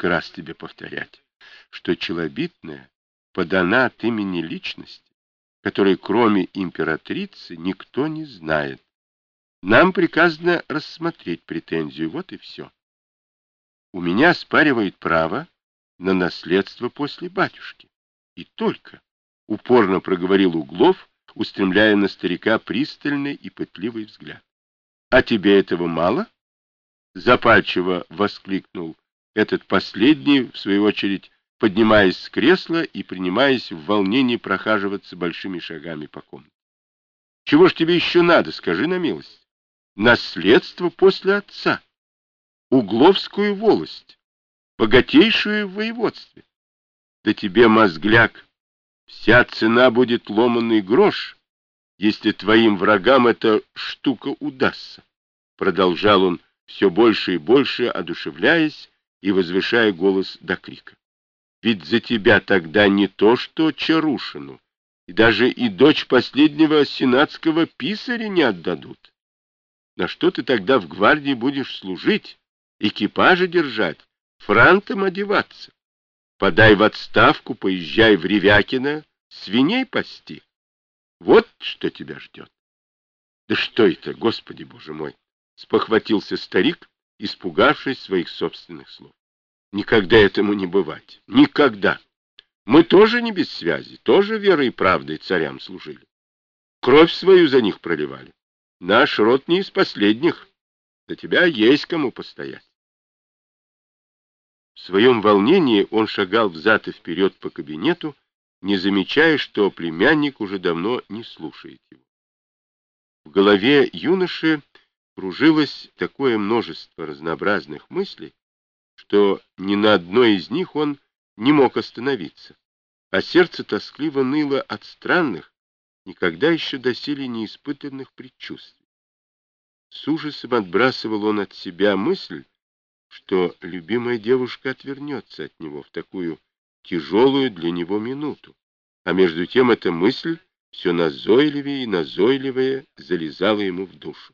сколько раз тебе повторять, что челобитная подана от имени личности, которой кроме императрицы никто не знает. Нам приказано рассмотреть претензию, вот и все. У меня оспаривает право на наследство после батюшки. И только, — упорно проговорил Углов, устремляя на старика пристальный и пытливый взгляд. — А тебе этого мало? — запальчиво воскликнул этот последний, в свою очередь, поднимаясь с кресла и принимаясь в волнении прохаживаться большими шагами по комнате. — Чего ж тебе еще надо, скажи на милость? Наследство после отца. Угловскую волость, богатейшую в воеводстве. Да тебе, мозгляк, вся цена будет ломаный грош, если твоим врагам эта штука удастся. Продолжал он, все больше и больше одушевляясь и возвышая голос до крика. Ведь за тебя тогда не то что Чарушину, и даже и дочь последнего сенатского писаря не отдадут. На что ты тогда в гвардии будешь служить, экипажи держать, франтом одеваться? Подай в отставку, поезжай в Ревякино, свиней пасти. Вот что тебя ждет. Да что это, Господи Боже мой! Спохватился старик, испугавшись своих собственных слов. Никогда этому не бывать. Никогда. Мы тоже не без связи, тоже верой и правдой царям служили. Кровь свою за них проливали. Наш род не из последних. За тебя есть кому постоять. В своем волнении он шагал взад и вперед по кабинету, не замечая, что племянник уже давно не слушает его. В голове юноши кружилось такое множество разнообразных мыслей, что ни на одной из них он не мог остановиться, а сердце тоскливо ныло от странных, никогда еще доселе не испытанных предчувствий. С ужасом отбрасывал он от себя мысль, что любимая девушка отвернется от него в такую тяжелую для него минуту, а между тем эта мысль все назойливее и назойливее залезала ему в душу.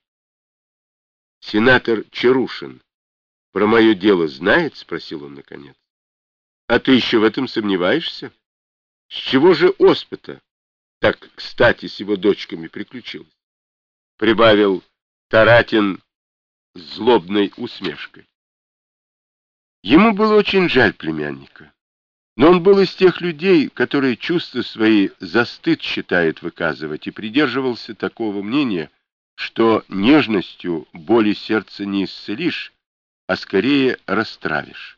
«Сенатор Чарушин про мое дело знает?» — спросил он наконец. «А ты еще в этом сомневаешься? С чего же оспа-то так кстати с его дочками приключилась?» — прибавил Таратин с злобной усмешкой. Ему было очень жаль племянника, но он был из тех людей, которые чувства свои за стыд считают выказывать, и придерживался такого мнения, что нежностью боли сердца не исцелишь, а скорее растравишь.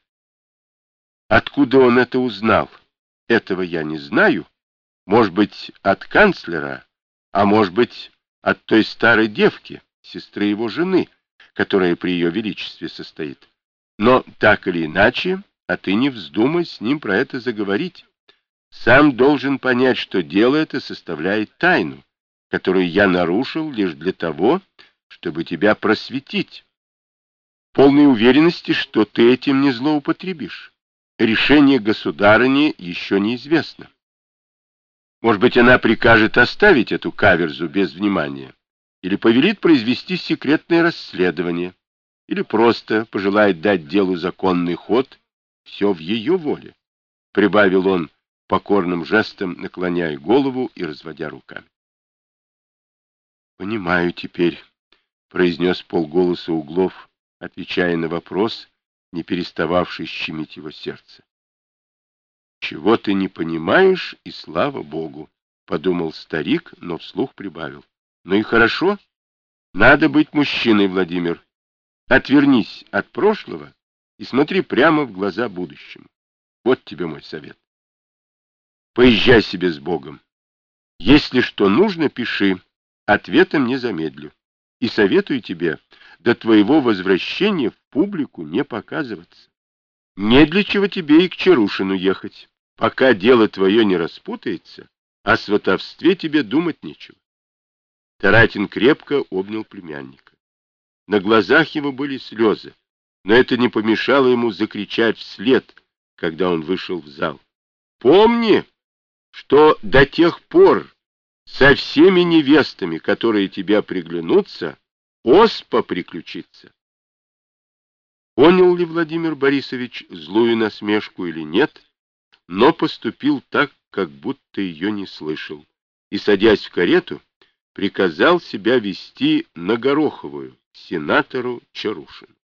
Откуда он это узнал? Этого я не знаю. Может быть, от канцлера, а может быть, от той старой девки, сестры его жены, которая при ее величестве состоит. Но так или иначе, а ты не вздумай с ним про это заговорить. Сам должен понять, что дело это составляет тайну, которую я нарушил лишь для того, чтобы тебя просветить. Полной уверенности, что ты этим не злоупотребишь. Решение государыни еще неизвестно. Может быть, она прикажет оставить эту каверзу без внимания, или повелит произвести секретное расследование, или просто пожелает дать делу законный ход, все в ее воле, — прибавил он покорным жестом, наклоняя голову и разводя руками. — Понимаю теперь, — произнес полголоса Углов, отвечая на вопрос, не перестававший щемить его сердце. — Чего ты не понимаешь, и слава Богу, — подумал старик, но вслух прибавил. — Ну и хорошо, надо быть мужчиной, Владимир. Отвернись от прошлого и смотри прямо в глаза будущему. Вот тебе мой совет. Поезжай себе с Богом. Если что нужно, пиши. Ответом не замедлю. И советую тебе до твоего возвращения в публику не показываться. Не для чего тебе и к Чарушину ехать. Пока дело твое не распутается, о сватовстве тебе думать нечего. Таратин крепко обнял племянника. На глазах его были слезы, но это не помешало ему закричать вслед, когда он вышел в зал. «Помни, что до тех пор со всеми невестами, которые тебе приглянутся, оспа приключится». Понял ли Владимир Борисович злую насмешку или нет, но поступил так, как будто ее не слышал, и, садясь в карету, приказал себя везти на Гороховую, к сенатору Чарушину.